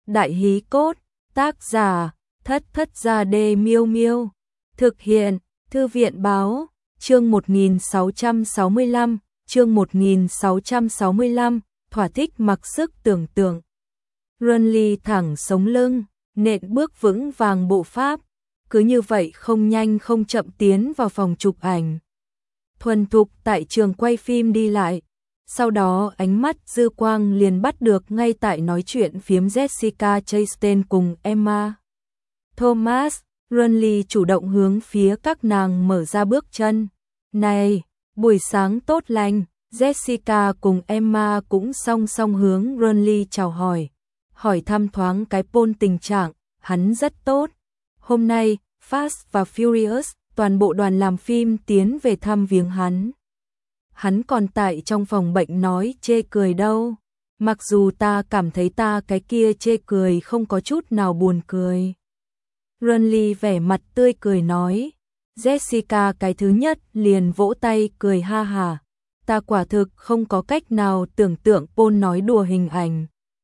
Đại hí cốt, tác giả, Thất Thất Gia Đê Miêu Miêu. Thực hiện, Thư viện báo, chương 1665, chương 1665, thỏa thích mặc sức tưởng tượng. Runly thẳng sống lưng, nện bước vững vàng bộ pháp, cứ như vậy không nhanh không chậm tiến vào phòng chụp ảnh. Thuần thục tại trường quay phim đi lại, sau đó ánh mắt dư quang liền bắt được ngay tại nói chuyện phiếm Jessica Chastain cùng Emma Thomas. Runly chủ động hướng phía các nàng mở ra bước chân. Này, buổi sáng tốt lành. Jessica cùng Emma cũng song song hướng Runly chào hỏi thăm thoáng cái Paul tình trạng, hắn rất tốt. Hôm nay, Fast và Furious, toàn bộ đoàn làm phim tiến về thăm viếng hắn. Hắn còn tại trong phòng bệnh nói chê cười đâu. Mặc dù ta cảm thấy ta cái kia chê cười không có chút nào buồn cười. Runly vẻ mặt tươi cười nói. Jessica cái thứ nhất liền vỗ tay cười ha hà. Ta quả thực không có cách nào tưởng tượng Paul nói đùa hình ảnh.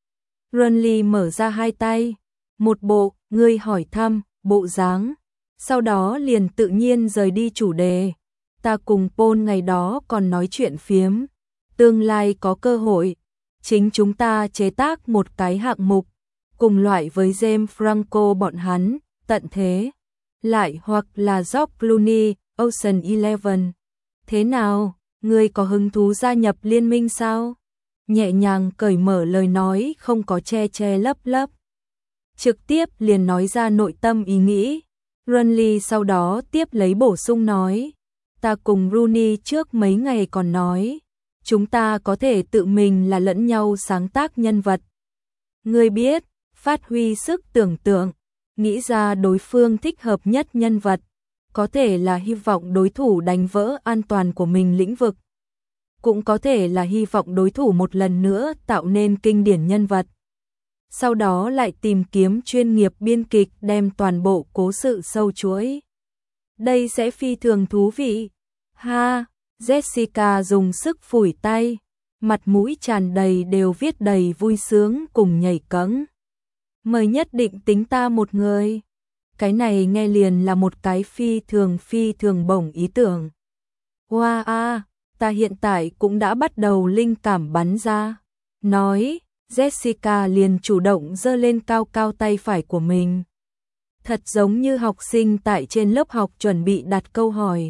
Runly mở ra hai tay, một bộ, ngươi hỏi thăm, bộ dáng. Sau đó liền tự nhiên rời đi chủ đề. Ta cùng Paul ngày đó còn nói chuyện phiếm. Tương lai có cơ hội, chính chúng ta chế tác một cái hạng mục, cùng loại với James Franco bọn hắn, tận thế. Lại hoặc là George Clooney, Ocean Eleven. Thế nào, ngươi có hứng thú gia nhập liên minh sao? Nhẹ nhàng cởi mở lời nói không có che che lấp lấp. Trực tiếp liền nói ra nội tâm ý nghĩ. Runly sau đó tiếp lấy bổ sung nói. Ta cùng Rooney trước mấy ngày còn nói. Chúng ta có thể tự mình là lẫn nhau sáng tác nhân vật. Ngươi biết, phát huy sức tưởng tượng, nghĩ ra đối phương thích hợp nhất nhân vật. Có thể là hy vọng đối thủ đánh vỡ an toàn của mình lĩnh vực. Cũng có thể là hy vọng đối thủ một lần nữa tạo nên kinh điển nhân vật. Sau đó lại tìm kiếm chuyên nghiệp biên kịch đem toàn bộ cố sự sâu chuỗi. Đây sẽ phi thường thú vị. Ha, Jessica dùng sức phủi tay, mặt mũi tràn đầy đều viết đầy vui sướng cùng nhảy cẫng. Mời nhất định tính ta một người. Cái này nghe liền là một cái phi thường bổng ý tưởng. Wow a, ta hiện tại cũng đã bắt đầu linh cảm bắn ra. Nói, Jessica liền chủ động giơ lên cao cao tay phải của mình. Thật giống như học sinh tại trên lớp học chuẩn bị đặt câu hỏi.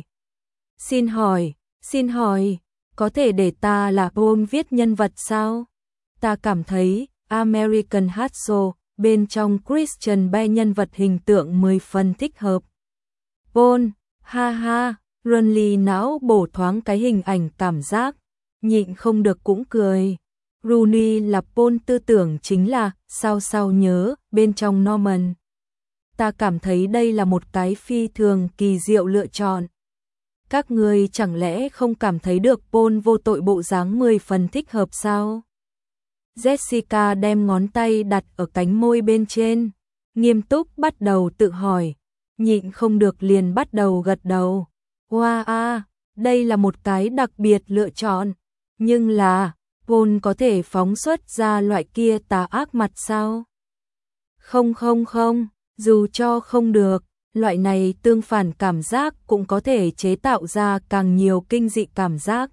Xin hỏi, có thể để ta là Paul viết nhân vật sao? Ta cảm thấy American Hustle bên trong Christian Bale nhân vật hình tượng 10 phần thích hợp. Paul, ha ha, Runly não bổ thoáng cái hình ảnh cảm giác, nhịn không được cũng cười. Rooney là Paul tư tưởng chính là sao nhớ bên trong Norman. Ta cảm thấy đây là một cái phi thường kỳ diệu lựa chọn. Các ngươi chẳng lẽ không cảm thấy được Paul vô tội bộ dáng 10 phần thích hợp sao? Jessica đem ngón tay đặt ở cánh môi bên trên, nghiêm túc bắt đầu tự hỏi, nhịn không được liền bắt đầu gật đầu. Wow a, đây là một cái đặc biệt lựa chọn, nhưng là Paul có thể phóng xuất ra loại kia tà ác mặt sao? Không, dù cho không được, loại này tương phản cảm giác cũng có thể chế tạo ra càng nhiều kinh dị cảm giác.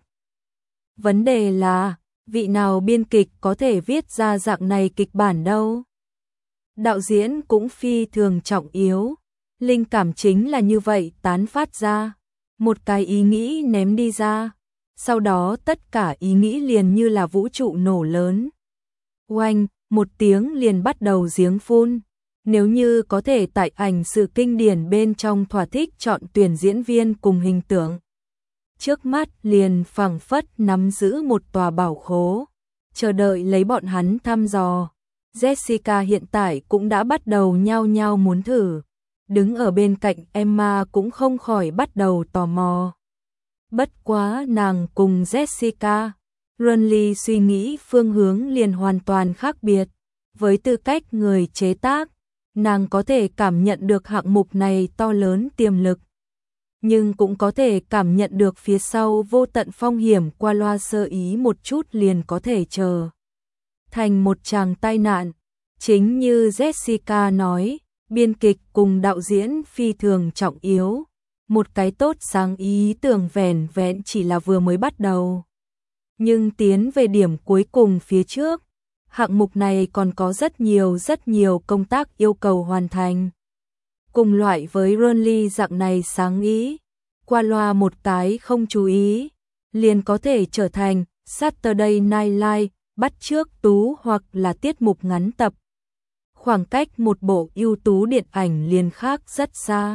Vấn đề là, vị nào biên kịch có thể viết ra dạng này kịch bản đâu? Đạo diễn cũng phi thường trọng yếu, linh cảm chính là như vậy tán phát ra, một cái ý nghĩ ném đi ra, sau đó tất cả ý nghĩ liền như là vũ trụ nổ lớn. Oanh, một tiếng liền bắt đầu giếng phun. Nếu như có thể tại ảnh sự kinh điển bên trong thỏa thích chọn tuyển diễn viên cùng hình tượng. Trước mắt liền phảng phất nắm giữ một tòa bảo khố, chờ đợi lấy bọn hắn thăm dò. Jessica hiện tại cũng đã bắt đầu nhao nhao muốn thử. Đứng ở bên cạnh Emma cũng không khỏi bắt đầu tò mò. Bất quá nàng cùng Jessica, Runly suy nghĩ phương hướng liền hoàn toàn khác biệt. Với tư cách người chế tác, nàng có thể cảm nhận được hạng mục này to lớn tiềm lực. Nhưng cũng có thể cảm nhận được phía sau vô tận phong hiểm qua loa sơ ý một chút liền có thể trở thành một tràng tai nạn. Chính như Jessica nói, biên kịch cùng đạo diễn phi thường trọng yếu. Một cái tốt sáng ý tưởng vẻn vẹn chỉ là vừa mới bắt đầu. Nhưng tiến về điểm cuối cùng phía trước, hạng mục này còn có rất nhiều công tác yêu cầu hoàn thành. Cùng loại với Runly dạng này sáng ý, qua loa một cái không chú ý, liền có thể trở thành Saturday Night Live, bắt chước tú hoặc là tiết mục ngắn tập. Khoảng cách một bộ ưu tú điện ảnh liền khác rất xa.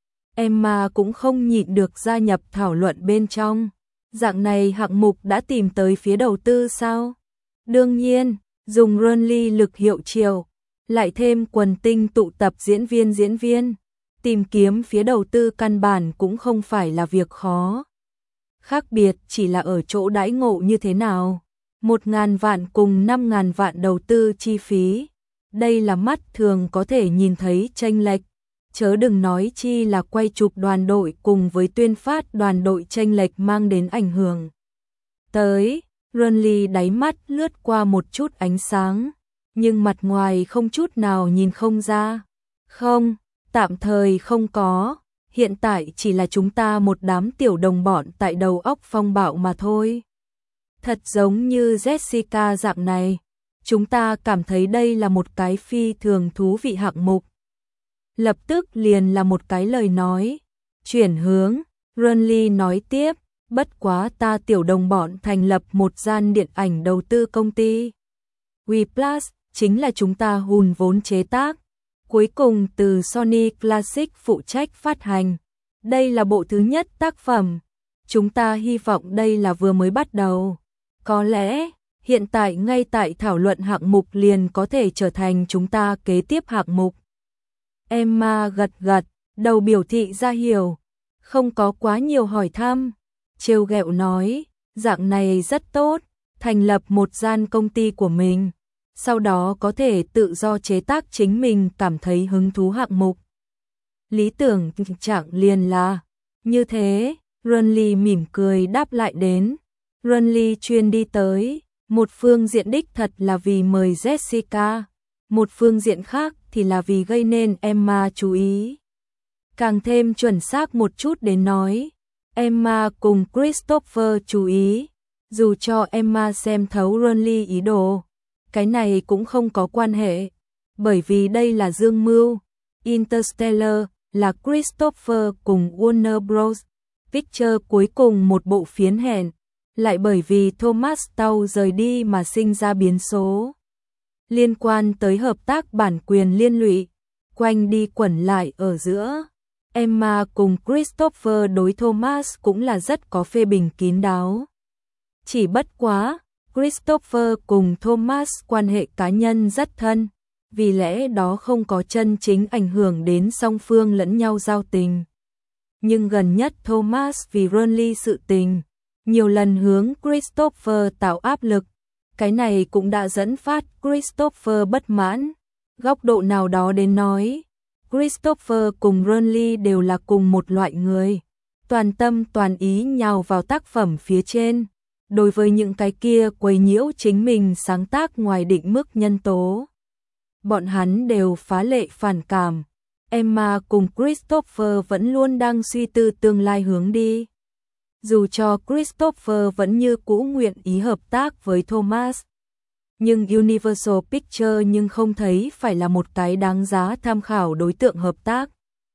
Emma cũng không nhịn được gia nhập thảo luận bên trong. Dạng này hạng mục đã tìm tới phía đầu tư sao? Đương nhiên, dùng Runly lực hiệu triệu, lại thêm quần tinh tụ tập diễn viên, tìm kiếm phía đầu tư căn bản cũng không phải là việc khó. Khác biệt chỉ là ở chỗ đãi ngộ như thế nào. 1.000 vạn cùng 5.000 vạn đầu tư chi phí. Đây là mắt thường có thể nhìn thấy chênh lệch. Chớ đừng nói chi là quay chụp đoàn đội cùng với tuyên phát đoàn đội chênh lệch mang đến ảnh hưởng. Tới, Runly đáy mắt lướt qua một chút ánh sáng, nhưng mặt ngoài không chút nào nhìn không ra. Không, tạm thời không có, hiện tại chỉ là chúng ta một đám tiểu đồng bọn tại đầu óc phong bạo mà thôi. Thật giống như Jessica dạng này, chúng ta cảm thấy đây là một cái phi thường thú vị hạng mục. Lập tức liền là một cái lời nói, chuyển hướng, Runly nói tiếp, bất quá ta tiểu đồng bọn thành lập một gian điện ảnh đầu tư công ty. WePlus chính là chúng ta hùn vốn chế tác, cuối cùng từ Sony Classic phụ trách phát hành. Đây là bộ thứ nhất tác phẩm, chúng ta hy vọng đây là vừa mới bắt đầu. Có lẽ, hiện tại ngay tại thảo luận hạng mục liền có thể trở thành chúng ta kế tiếp hạng mục. Emma gật gật, đầu biểu thị ra hiểu, không có quá nhiều hỏi thăm. Trêu ghẹo nói, dạng này rất tốt, thành lập một gian công ty của mình, sau đó có thể tự do chế tác chính mình cảm thấy hứng thú hạng mục. Lý tưởng chẳng liền là như thế, Runly mỉm cười đáp lại đến. Runly chuyên đi tới, một phương diện đích thật là vì mời Jessica, một phương diện khác thì là vì gây nên Emma chú ý. Càng thêm chuẩn xác một chút đến nói, Emma cùng Christopher chú ý, dù cho Emma xem thấu Runly ý đồ, cái này cũng không có quan hệ, bởi vì đây là dương mưu. Interstellar là Christopher cùng Warner Bros. Pictures cuối cùng một bộ phiến hẹn, lại bởi vì Thomas Tau rời đi mà sinh ra biến số. Liên quan tới hợp tác bản quyền liên lụy, quanh đi quẩn lại ở giữa. Emma cùng Christopher đối Thomas cũng là rất có phê bình kín đáo. Chỉ bất quá, Christopher cùng Thomas quan hệ cá nhân rất thân, vì lẽ đó không có chân chính ảnh hưởng đến song phương lẫn nhau giao tình. Nhưng gần nhất Thomas vì Runly sự tình, nhiều lần hướng Christopher tạo áp lực, cái này cũng đã dẫn phát Christopher bất mãn. Góc độ nào đó đến nói, Christopher cùng Runly đều là cùng một loại người, toàn tâm toàn ý nhào vào tác phẩm phía trên. Đối với những cái kia quấy nhiễu chính mình sáng tác ngoài định mức nhân tố, bọn hắn đều phá lệ phản cảm. Emma cùng Christopher vẫn luôn đang suy tư tương lai hướng đi. Dù cho Christopher vẫn như cũ nguyện ý hợp tác với Thomas, nhưng Universal Pictures nhưng không thấy phải là một cái đáng giá tham khảo đối tượng hợp tác.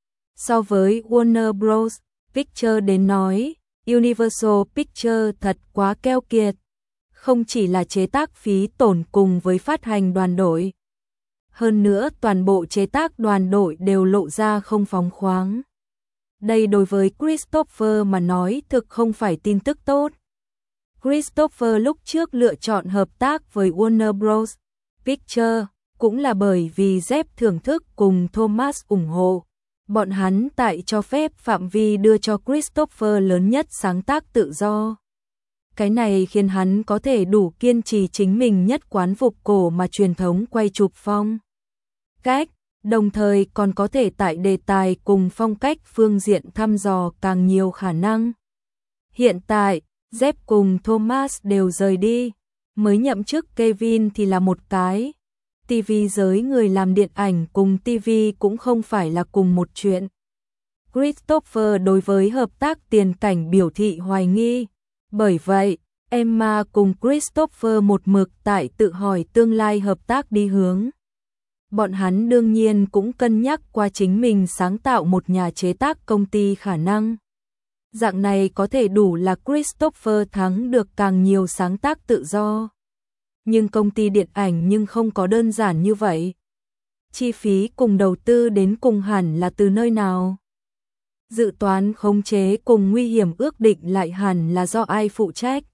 So với Warner Bros. Pictures đến nói, Universal Pictures thật quá keo kiệt, không chỉ là chế tác phí tổn cùng với phát hành đoàn đội. Hơn nữa toàn bộ chế tác đoàn đội đều lộ ra không phóng khoáng. Đây đối với Christopher mà nói thực không phải tin tức tốt. Christopher lúc trước lựa chọn hợp tác với Warner Bros. Pictures cũng là bởi vì Jeff thưởng thức cùng Thomas ủng hộ. Bọn hắn tại cho phép phạm vi đưa cho Christopher lớn nhất sáng tác tự do. Cái này khiến hắn có thể đủ kiên trì chính mình nhất quán phục cổ mà truyền thống quay chụp phong cách, đồng thời còn có thể tại đề tài cùng phong cách phương diện thăm dò càng nhiều khả năng. Hiện tại, Jeff cùng Thomas đều rời đi, mới nhậm chức Kevin thì là một cái TV giới người làm điện ảnh cùng TV cũng không phải là cùng một chuyện. Christopher đối với hợp tác tiền cảnh biểu thị hoài nghi. Bởi vậy, Emma cùng Christopher một mực tại tự hỏi tương lai hợp tác đi hướng. Bọn hắn đương nhiên cũng cân nhắc qua chính mình sáng tạo một nhà chế tác công ty khả năng. Dạng này có thể đủ là Christopher thắng được càng nhiều sáng tác tự do. Nhưng công ty điện ảnh nhưng không có đơn giản như vậy. Chi phí cùng đầu tư đến cùng hẳn là từ nơi nào? Dự toán khống chế cùng nguy hiểm ước định lại hẳn là do ai phụ trách?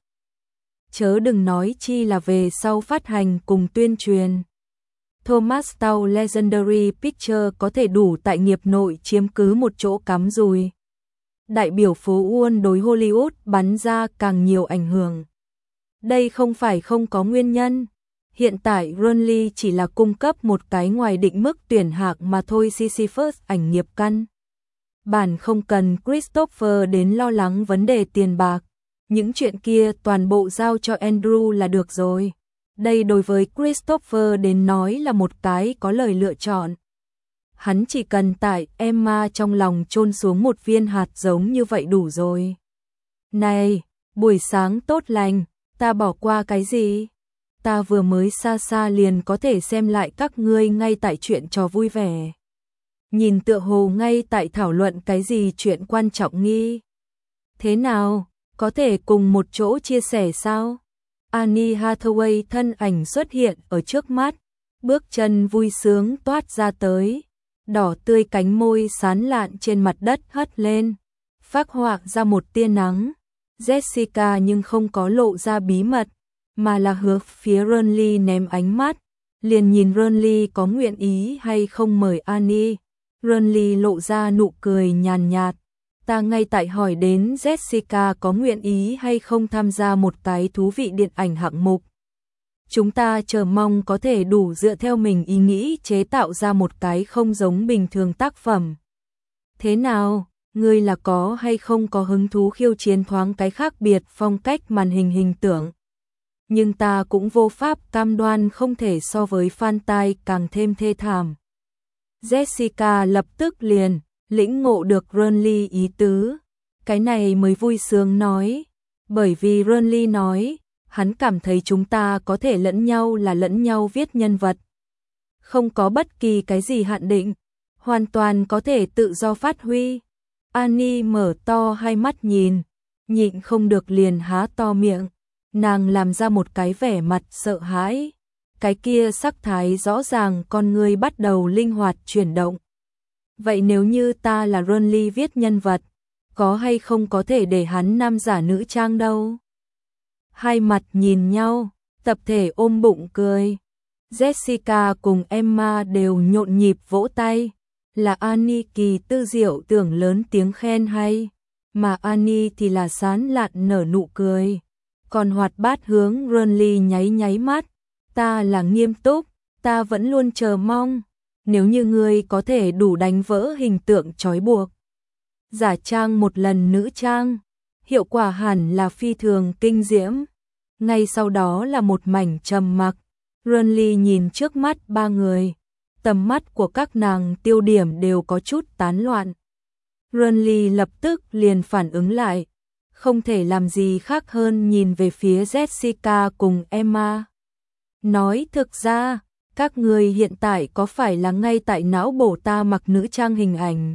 Chớ đừng nói chi là về sau phát hành cùng tuyên truyền. Thomas Towne Legendary Pictures có thể đủ tại nghiệp nội chiếm cứ một chỗ cắm rùi. Đại biểu phố Wall đối Hollywood bắn ra càng nhiều ảnh hưởng. Đây không phải không có nguyên nhân. Hiện tại Ronly chỉ là cung cấp một cái ngoài định mức tuyển hạng mà thôi. Sisyphus ảnh nghiệp căn bản không cần Christopher đến lo lắng vấn đề tiền bạc. Những chuyện kia toàn bộ giao cho Andrew là được rồi. Đây đối với Christopher đến nói là một cái có lời lựa chọn. Hắn chỉ cần tại Emma trong lòng chôn xuống một viên hạt giống như vậy đủ rồi. Này, buổi sáng tốt lành, ta bỏ qua cái gì? Ta vừa mới xa xa liền có thể xem lại các ngươi ngay tại chuyện trò vui vẻ. Nhìn tựa hồ ngay tại thảo luận cái gì chuyện quan trọng nghi. Thế nào, có thể cùng một chỗ chia sẻ sao? Annie Hathaway thân ảnh xuất hiện ở trước mắt, bước chân vui sướng toát ra tới, đỏ tươi cánh môi sán lạn trên mặt đất hất lên, phác họa ra một tia nắng. Jessica nhưng không có lộ ra bí mật, mà là hướng phía Ronly ném ánh mắt, liền nhìn Ronly có nguyện ý hay không mời Annie. Ronly lộ ra nụ cười nhàn nhạt. Ta ngay tại hỏi đến Jessica có nguyện ý hay không tham gia một cái thú vị điện ảnh hạng mục. Chúng ta chờ mong có thể đủ dựa theo mình ý nghĩ chế tạo ra một cái không giống bình thường tác phẩm. Thế nào, ngươi là có hay không có hứng thú khiêu chiến thoáng cái khác biệt phong cách màn hình hình tượng? Nhưng ta cũng vô pháp cam đoan không thể so với fan tai càng thêm thê thảm. Jessica lập tức liền lĩnh ngộ được Ronly ý tứ, cái này mới vui sướng nói, bởi vì Ronly nói, hắn cảm thấy chúng ta có thể lẫn nhau viết nhân vật. Không có bất kỳ cái gì hạn định, hoàn toàn có thể tự do phát huy. Annie mở to hai mắt nhìn, nhịn không được liền há to miệng, nàng làm ra một cái vẻ mặt sợ hãi. Cái kia sắc thái rõ ràng con người bắt đầu linh hoạt chuyển động. Vậy nếu như ta là Ronly viết nhân vật, có hay không có thể để hắn nam giả nữ trang đâu? Hai mặt nhìn nhau, tập thể ôm bụng cười. Jessica cùng Emma đều nhộn nhịp vỗ tay. Là Annie kỳ tư diệu tưởng lớn tiếng khen hay, mà Annie thì là sán lạn nở nụ cười. Còn hoạt bát hướng Ronly nháy nháy mắt. Ta là nghiêm túc, ta vẫn luôn chờ mong. Nếu như ngươi có thể đủ đánh vỡ hình tượng trói buộc, giả trang một lần nữ trang, hiệu quả hẳn là phi thường kinh diễm. Ngay sau đó là một mảnh trầm mặc. Ronly nhìn trước mắt ba người, tầm mắt của các nàng tiêu điểm đều có chút tán loạn. Ronly lập tức liền phản ứng lại, không thể làm gì khác hơn nhìn về phía Jessica cùng Emma. Nói thực ra, các người hiện tại có phải là ngay tại não bổ ta mặc nữ trang hình ảnh?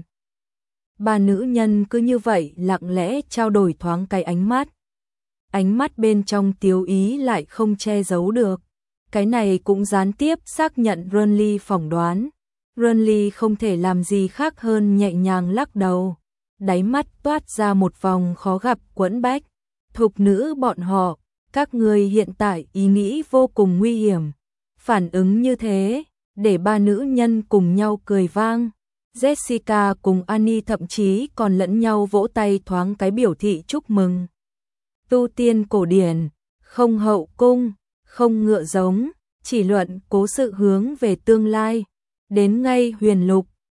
Ba nữ nhân cứ như vậy lặng lẽ trao đổi thoáng cái ánh mắt. Ánh mắt bên trong tiếu ý lại không che giấu được. Cái này cũng gián tiếp xác nhận Ronly phỏng đoán. Ronly không thể làm gì khác hơn nhẹ nhàng lắc đầu. Đáy mắt toát ra một vòng khó gặp quẫn bách. Thục nữ bọn họ, các người hiện tại ý nghĩ vô cùng nguy hiểm. Phản ứng như thế, để ba nữ nhân cùng nhau cười vang. Jessica cùng Annie thậm chí còn lẫn nhau vỗ tay thoáng cái biểu thị chúc mừng. Tu tiên cổ điển, không hậu cung, không ngựa giống, chỉ luận cố sự hướng về tương lai. Đến ngay huyền lục,